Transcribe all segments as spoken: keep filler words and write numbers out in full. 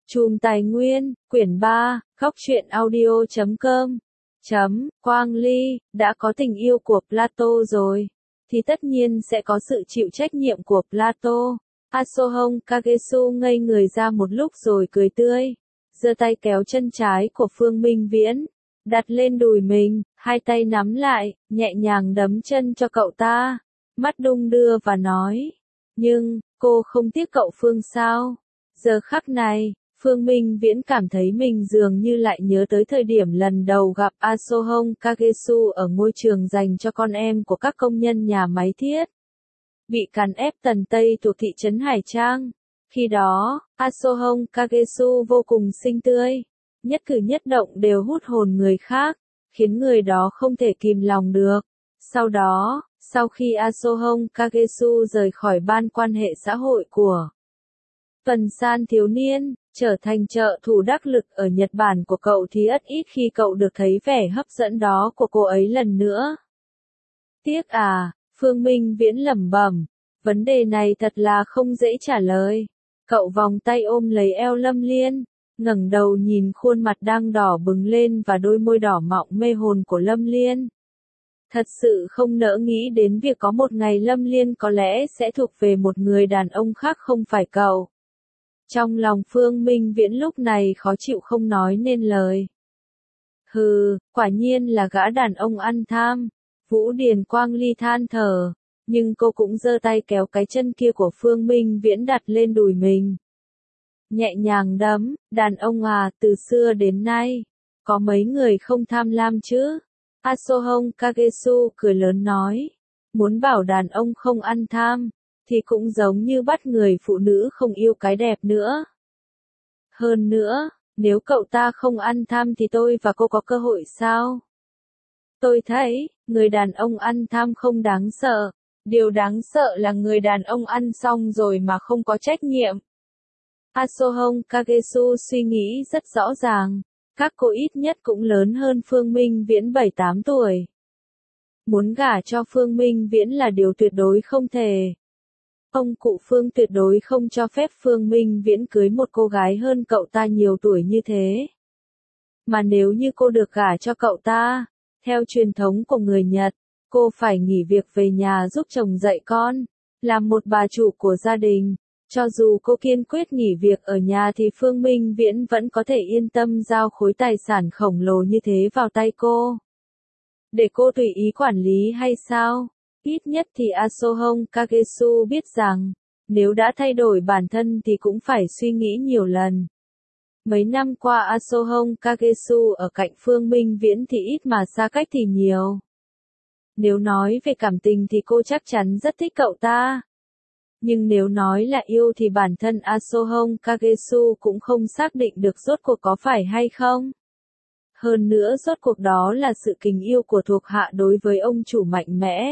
Chùm Tài Nguyên, quyển ba, góc truyện audio chấm com. Chấm, Quang Ly, đã có tình yêu của Plato rồi, thì tất nhiên sẽ có sự chịu trách nhiệm của Plato. Asohong Kagesu ngây người ra một lúc rồi cười tươi, giơ tay kéo chân trái của Phương Minh Viễn, đặt lên đùi mình, hai tay nắm lại, nhẹ nhàng đấm chân cho cậu ta, mắt đung đưa và nói, nhưng, cô không tiếc cậu Phương sao? Giờ khắc này, Phương Minh Viễn cảm thấy mình dường như lại nhớ tới thời điểm lần đầu gặp Asohong Kagesu ở ngôi trường dành cho con em của các công nhân nhà máy thiết bị càn ép tần Tây thuộc thị trấn Hải Trang. Khi đó, Asohong Kagesu vô cùng xinh tươi, nhất cử nhất động đều hút hồn người khác, khiến người đó không thể kìm lòng được. Sau đó, sau khi Asohong Kagesu rời khỏi ban quan hệ xã hội của Tuần San thiếu niên, trở thành trợ thủ đắc lực ở Nhật Bản của cậu thì rất ít khi cậu được thấy vẻ hấp dẫn đó của cô ấy lần nữa. Tiếc à, Phương Minh Viễn lẩm bẩm, vấn đề này thật là không dễ trả lời. Cậu vòng tay ôm lấy eo Lâm Liên, ngẩng đầu nhìn khuôn mặt đang đỏ bừng lên và đôi môi đỏ mọng mê hồn của Lâm Liên. Thật sự không nỡ nghĩ đến việc có một ngày Lâm Liên có lẽ sẽ thuộc về một người đàn ông khác không phải cậu. Trong lòng Phương Minh Viễn lúc này khó chịu không nói nên lời. Hừ, quả nhiên là gã đàn ông ăn tham. Vũ Điền Quang Ly than thở, nhưng cô cũng giơ tay kéo cái chân kia của Phương Minh Viễn đặt lên đùi mình. Nhẹ nhàng đấm, đàn ông à, từ xưa đến nay, có mấy người không tham lam chứ? Asohong Kagesu cười lớn nói, muốn bảo đàn ông không ăn tham, thì cũng giống như bắt người phụ nữ không yêu cái đẹp nữa. Hơn nữa, nếu cậu ta không ăn tham thì tôi và cô có cơ hội sao? Tôi thấy, người đàn ông ăn tham không đáng sợ. Điều đáng sợ là người đàn ông ăn xong rồi mà không có trách nhiệm. Asohong Kagesu suy nghĩ rất rõ ràng. Các cô ít nhất cũng lớn hơn Phương Minh Viễn bảy tám tuổi. Muốn gả cho Phương Minh Viễn là điều tuyệt đối không thể. Ông cụ Phương tuyệt đối không cho phép Phương Minh Viễn cưới một cô gái hơn cậu ta nhiều tuổi như thế. Mà nếu như cô được gả cho cậu ta, theo truyền thống của người Nhật, cô phải nghỉ việc về nhà giúp chồng dạy con, làm một bà chủ của gia đình. Cho dù cô kiên quyết nghỉ việc ở nhà thì Phương Minh Viễn vẫn có thể yên tâm giao khối tài sản khổng lồ như thế vào tay cô. Để cô tùy ý quản lý hay sao? Ít nhất thì Asohong Kagesu biết rằng, nếu đã thay đổi bản thân thì cũng phải suy nghĩ nhiều lần. Mấy năm qua Asohong Kagesu ở cạnh Phương Minh Viễn thì ít mà xa cách thì nhiều. Nếu nói về cảm tình thì cô chắc chắn rất thích cậu ta. Nhưng nếu nói là yêu thì bản thân Asohong Kagesu cũng không xác định được rốt cuộc có phải hay không. Hơn nữa rốt cuộc đó là sự tình yêu của thuộc hạ đối với ông chủ mạnh mẽ.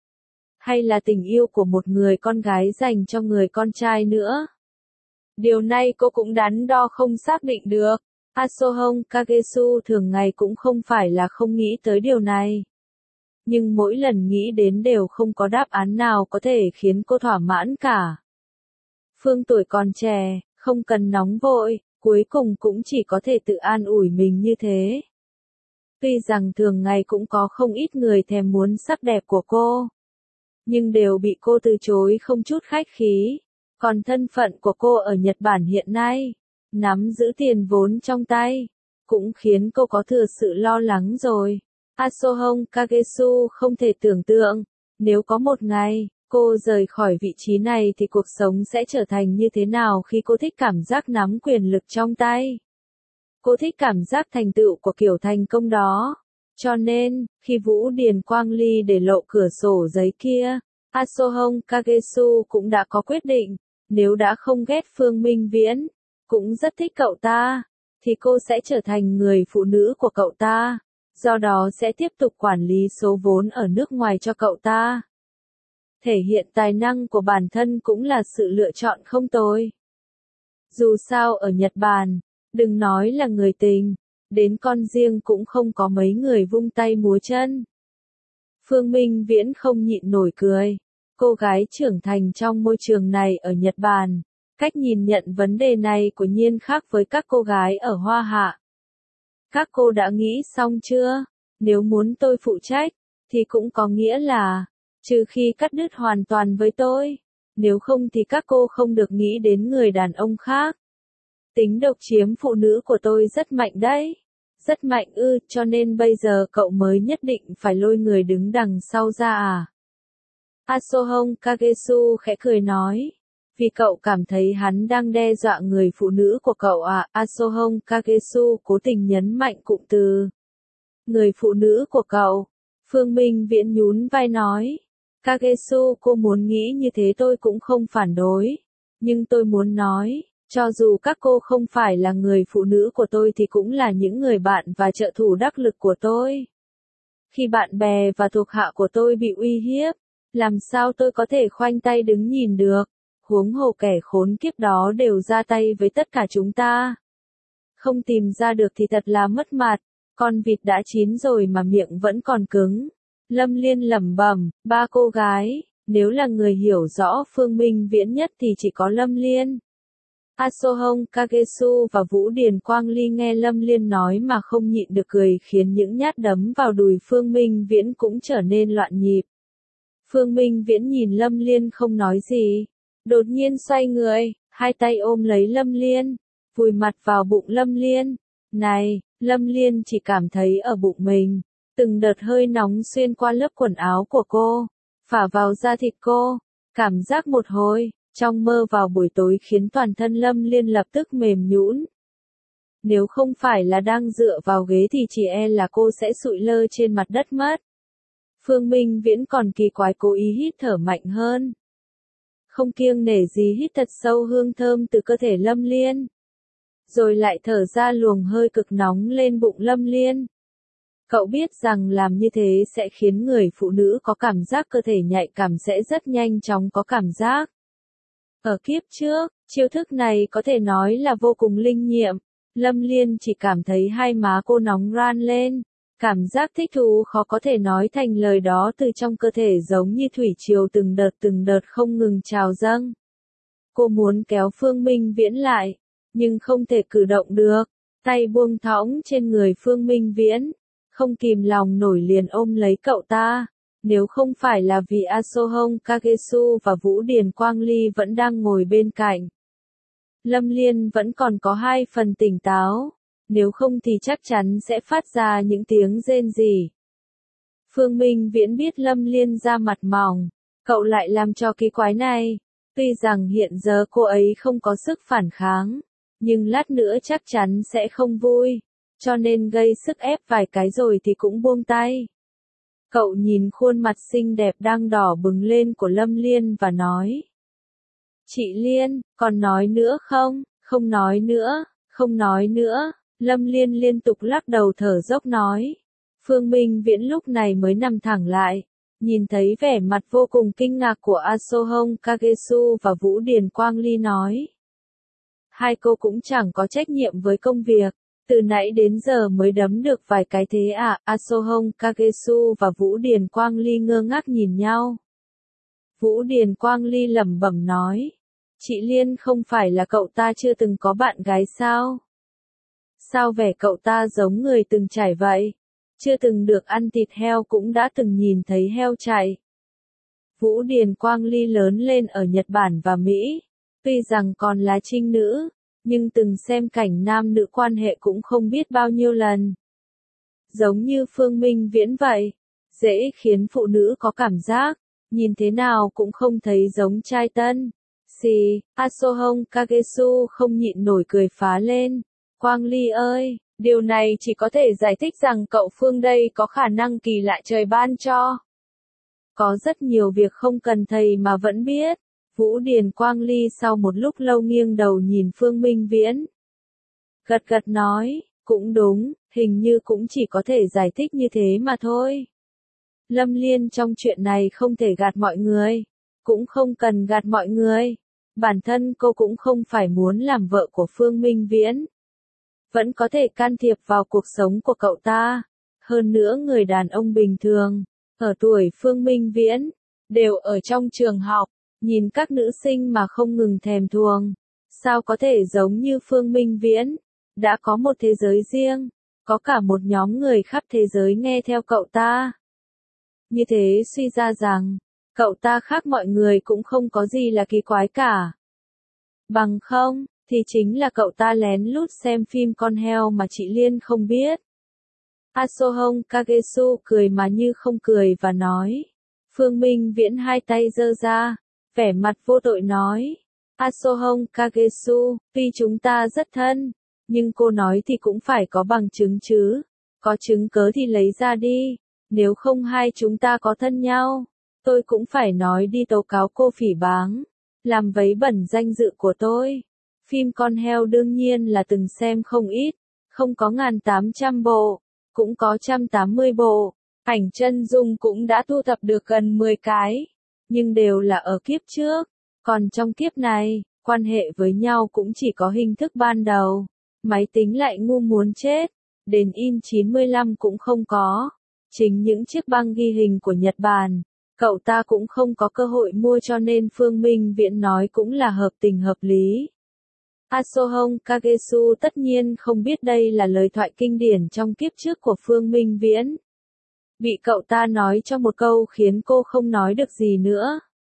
Hay là tình yêu của một người con gái dành cho người con trai nữa. Điều này cô cũng đắn đo không xác định được. Asohong Kagesu thường ngày cũng không phải là không nghĩ tới điều này. Nhưng mỗi lần nghĩ đến đều không có đáp án nào có thể khiến cô thỏa mãn cả. Phương tuổi còn trẻ, không cần nóng vội, cuối cùng cũng chỉ có thể tự an ủi mình như thế. Tuy rằng thường ngày cũng có không ít người thèm muốn sắc đẹp của cô, nhưng đều bị cô từ chối không chút khách khí. Còn thân phận của cô ở Nhật Bản hiện nay, nắm giữ tiền vốn trong tay, cũng khiến cô có thừa sự lo lắng rồi. Asohong Kagesu không thể tưởng tượng, nếu có một ngày, cô rời khỏi vị trí này thì cuộc sống sẽ trở thành như thế nào khi cô thích cảm giác nắm quyền lực trong tay. Cô thích cảm giác thành tựu của kiểu thành công đó. Cho nên, khi Vũ Điền Quang Ly để lộ cửa sổ giấy kia, Asohong Kagesu cũng đã có quyết định, nếu đã không ghét Phương Minh Viễn, cũng rất thích cậu ta, thì cô sẽ trở thành người phụ nữ của cậu ta. Do đó sẽ tiếp tục quản lý số vốn ở nước ngoài cho cậu ta. Thể hiện tài năng của bản thân cũng là sự lựa chọn không tồi. Dù sao ở Nhật Bản, đừng nói là người tình, đến con riêng cũng không có mấy người vung tay múa chân. Phương Minh Viễn không nhịn nổi cười. Cô gái trưởng thành trong môi trường này ở Nhật Bản, Cách nhìn nhận vấn đề này của Nhiên khác với các cô gái ở Hoa Hạ. Các cô đã nghĩ xong chưa? Nếu muốn tôi phụ trách, thì cũng có nghĩa là, trừ khi cắt đứt hoàn toàn với tôi, nếu không thì các cô không được nghĩ đến người đàn ông khác. Tính độc chiếm phụ nữ của tôi rất mạnh đấy. Rất mạnh ư, cho nên bây giờ cậu mới nhất định phải lôi người đứng đằng sau ra à? Asohong Kagesu khẽ cười nói. Vì cậu cảm thấy hắn đang đe dọa người phụ nữ của cậu à? Asohong Kagesu cố tình nhấn mạnh cụm từ. Người phụ nữ của cậu. Phương Minh Viễn nhún vai nói. Kagesu, cô muốn nghĩ như thế tôi cũng không phản đối. Nhưng tôi muốn nói, cho dù các cô không phải là người phụ nữ của tôi thì cũng là những người bạn và trợ thủ đắc lực của tôi. Khi bạn bè và thuộc hạ của tôi bị uy hiếp, làm sao tôi có thể khoanh tay đứng nhìn được? Huống hồ kẻ khốn kiếp đó đều ra tay với tất cả chúng ta. Không tìm ra được thì thật là mất mặt, con vịt đã chín rồi mà miệng vẫn còn cứng. Lâm Liên lẩm bẩm, ba cô gái, nếu là người hiểu rõ Phương Minh Viễn nhất thì chỉ có Lâm Liên. Asohong Kagesu và Vũ Điền Quang Ly nghe Lâm Liên nói mà không nhịn được cười, khiến những nhát đấm vào đùi Phương Minh Viễn cũng trở nên loạn nhịp. Phương Minh Viễn nhìn Lâm Liên không nói gì, đột nhiên xoay người, hai tay ôm lấy Lâm Liên, vùi mặt vào bụng Lâm Liên. Này, Lâm Liên chỉ cảm thấy ở bụng mình, từng đợt hơi nóng xuyên qua lớp quần áo của cô, phả vào da thịt cô, cảm giác một hồi, trong mơ vào buổi tối khiến toàn thân Lâm Liên lập tức mềm nhũn. Nếu không phải là đang dựa vào ghế thì chỉ e là cô sẽ sụi lơ trên mặt đất mất. Phương Minh Viễn còn kỳ quái cố ý hít thở mạnh hơn. Không kiêng nể gì hít thật sâu hương thơm từ cơ thể Lâm Liên. Rồi lại thở ra luồng hơi cực nóng lên bụng Lâm Liên. Cậu biết rằng làm như thế sẽ khiến người phụ nữ có cảm giác cơ thể nhạy cảm sẽ rất nhanh chóng có cảm giác. Ở kiếp trước, chiêu thức này có thể nói là vô cùng linh nghiệm. Lâm Liên chỉ cảm thấy hai má cô nóng ran lên. Cảm giác thích thú khó có thể nói thành lời đó từ trong cơ thể giống như thủy triều từng đợt từng đợt không ngừng trào dâng. Cô muốn kéo Phương Minh Viễn lại, nhưng không thể cử động được. Tay buông thõng trên người Phương Minh Viễn, không kìm lòng nổi liền ôm lấy cậu ta. Nếu không phải là vì Asohong Kagesu và Vũ Điền Quang Ly vẫn đang ngồi bên cạnh, Lâm Liên vẫn còn có hai phần tỉnh táo. Nếu không thì chắc chắn sẽ phát ra những tiếng rên rỉ. Phương Minh Viễn biết Lâm Liên da mặt mỏng, cậu lại làm cho kỳ quái này. Tuy rằng hiện giờ cô ấy không có sức phản kháng, nhưng lát nữa chắc chắn sẽ không vui, cho nên gây sức ép vài cái rồi thì cũng buông tay. Cậu nhìn khuôn mặt xinh đẹp đang đỏ bừng lên của Lâm Liên và nói. Chị Liên, còn nói nữa không? Không nói nữa, không nói nữa. Lâm Liên liên tục lắc đầu thở dốc nói. Phương Minh Viễn lúc này mới nằm thẳng lại, nhìn thấy vẻ mặt vô cùng kinh ngạc của Asohong Kagesu và Vũ Điền Quang Ly nói. Hai cô cũng chẳng có trách nhiệm với công việc, từ nãy đến giờ mới đấm được vài cái thế à? Asohong Kagesu và Vũ Điền Quang Ly ngơ ngác nhìn nhau. Vũ Điền Quang Ly lẩm bẩm nói. Chị Liên, không phải là cậu ta chưa từng có bạn gái sao? Sao vẻ cậu ta giống người từng trải vậy? Chưa từng được ăn thịt heo cũng đã từng nhìn thấy heo chạy. Vũ Điền Quang Ly lớn lên ở Nhật Bản và Mỹ. Tuy rằng còn là trinh nữ, nhưng từng xem cảnh nam nữ quan hệ cũng không biết bao nhiêu lần. Giống như Phương Minh Viễn vậy, dễ khiến phụ nữ có cảm giác, nhìn thế nào cũng không thấy giống trai tân. Xì, Asohong Kagesu không nhịn nổi cười phá lên. Quang Ly ơi, điều này chỉ có thể giải thích rằng cậu Phương đây có khả năng kỳ lạ trời ban cho. Có rất nhiều việc không cần thầy mà vẫn biết. Vũ Điền Quang Ly sau một lúc lâu nghiêng đầu nhìn Phương Minh Viễn. Gật gật nói, cũng đúng, hình như cũng chỉ có thể giải thích như thế mà thôi. Lâm Liên trong chuyện này không thể gạt mọi người, cũng không cần gạt mọi người. Bản thân cô cũng không phải muốn làm vợ của Phương Minh Viễn. Vẫn có thể can thiệp vào cuộc sống của cậu ta. Hơn nữa người đàn ông bình thường, ở tuổi Phương Minh Viễn, đều ở trong trường học, nhìn các nữ sinh mà không ngừng thèm thuồng. Sao có thể giống như Phương Minh Viễn, đã có một thế giới riêng, có cả một nhóm người khắp thế giới nghe theo cậu ta. Như thế suy ra rằng, cậu ta khác mọi người cũng không có gì là kỳ quái cả. Bằng không, thì chính là cậu ta lén lút xem phim con heo mà chị Liên không biết. Asohong Kagesu cười mà như không cười và nói. Phương Minh Viễn hai tay giơ ra, vẻ mặt vô tội nói. Asohong Kagesu, tuy chúng ta rất thân, nhưng cô nói thì cũng phải có bằng chứng chứ. Có chứng cớ thì lấy ra đi, nếu không hai chúng ta có thân nhau, tôi cũng phải nói đi tố cáo cô phỉ báng, làm vấy bẩn danh dự của tôi. Phim con heo đương nhiên là từng xem không ít, không có ngàn tám trăm bộ, cũng có trăm tám mươi bộ, ảnh chân dung cũng đã thu thập được gần mười cái, nhưng đều là ở kiếp trước, còn trong kiếp này, quan hệ với nhau cũng chỉ có hình thức ban đầu, máy tính lại ngu muốn chết, đến in chín mươi lăm cũng không có, chính những chiếc băng ghi hình của Nhật Bản, cậu ta cũng không có cơ hội mua cho nên Phương Minh Viễn nói cũng là hợp tình hợp lý. Asohong Kagesu tất nhiên không biết đây là lời thoại kinh điển trong kiếp trước của Phương Minh Viễn. Bị cậu ta nói cho một câu khiến cô không nói được gì nữa.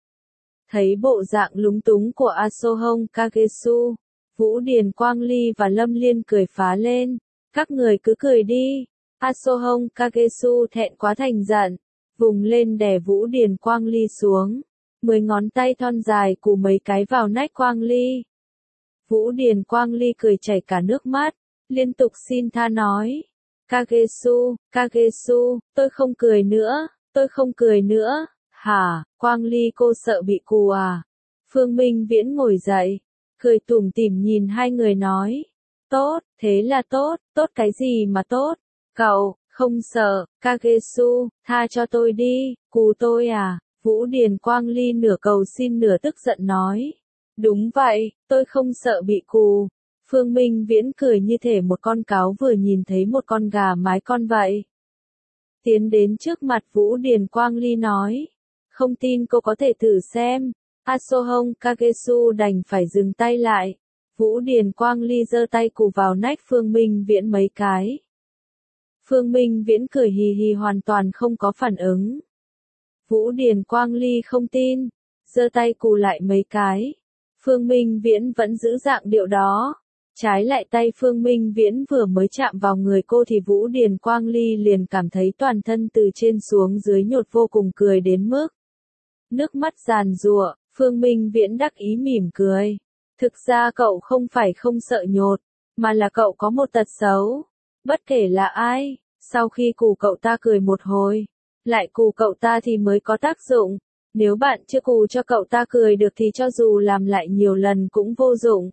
Thấy bộ dạng lúng túng của Asohong Kagesu, Vũ Điền Quang Ly và Lâm Liên cười phá lên. Các người cứ cười đi. Asohong Kagesu thẹn quá thành giận, vùng lên đè Vũ Điền Quang Ly xuống. Mười ngón tay thon dài cù mấy cái vào nách Quang Ly. Vũ Điền Quang Ly cười chảy cả nước mắt, liên tục xin tha nói. Kagesu, Kagesu, tôi không cười nữa, tôi không cười nữa. Hả, Quang Ly cô sợ bị cù à? Phương Minh Viễn ngồi dậy, cười tủm tỉm nhìn hai người nói. Tốt, thế là tốt, tốt cái gì mà tốt? Cậu, không sợ, Kagesu, tha cho tôi đi, cù tôi à? Vũ Điền Quang Ly nửa cầu xin nửa tức giận nói. Đúng vậy, tôi không sợ bị cù. Phương Minh Viễn cười như thể một con cáo vừa nhìn thấy một con gà mái con vậy. Tiến đến trước mặt Vũ Điền Quang Ly nói. Không tin cô có thể thử xem. Asohong Kagesu đành phải dừng tay lại. Vũ Điền Quang Ly giơ tay cù vào nách Phương Minh Viễn mấy cái. Phương Minh Viễn cười hì hì hoàn toàn không có phản ứng. Vũ Điền Quang Ly không tin, giơ tay cù lại mấy cái. Phương Minh Viễn vẫn giữ dạng điệu đó. Trái lại tay Phương Minh Viễn vừa mới chạm vào người cô thì Vũ Điền Quang Ly liền cảm thấy toàn thân từ trên xuống dưới nhột vô cùng cười đến mức. Nước mắt giàn giụa, Phương Minh Viễn đắc ý mỉm cười. Thực ra cậu không phải không sợ nhột, mà là cậu có một tật xấu. Bất kể là ai, sau khi cù cậu ta cười một hồi, lại cù cậu ta thì mới có tác dụng. Nếu bạn chưa cù cho cậu ta cười được thì cho dù làm lại nhiều lần cũng vô dụng.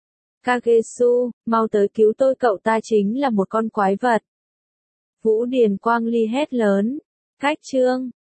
Kagesu, mau tới cứu tôi, cậu ta chính là một con quái vật. Vũ Điền Quang Ly hét lớn. Cách chương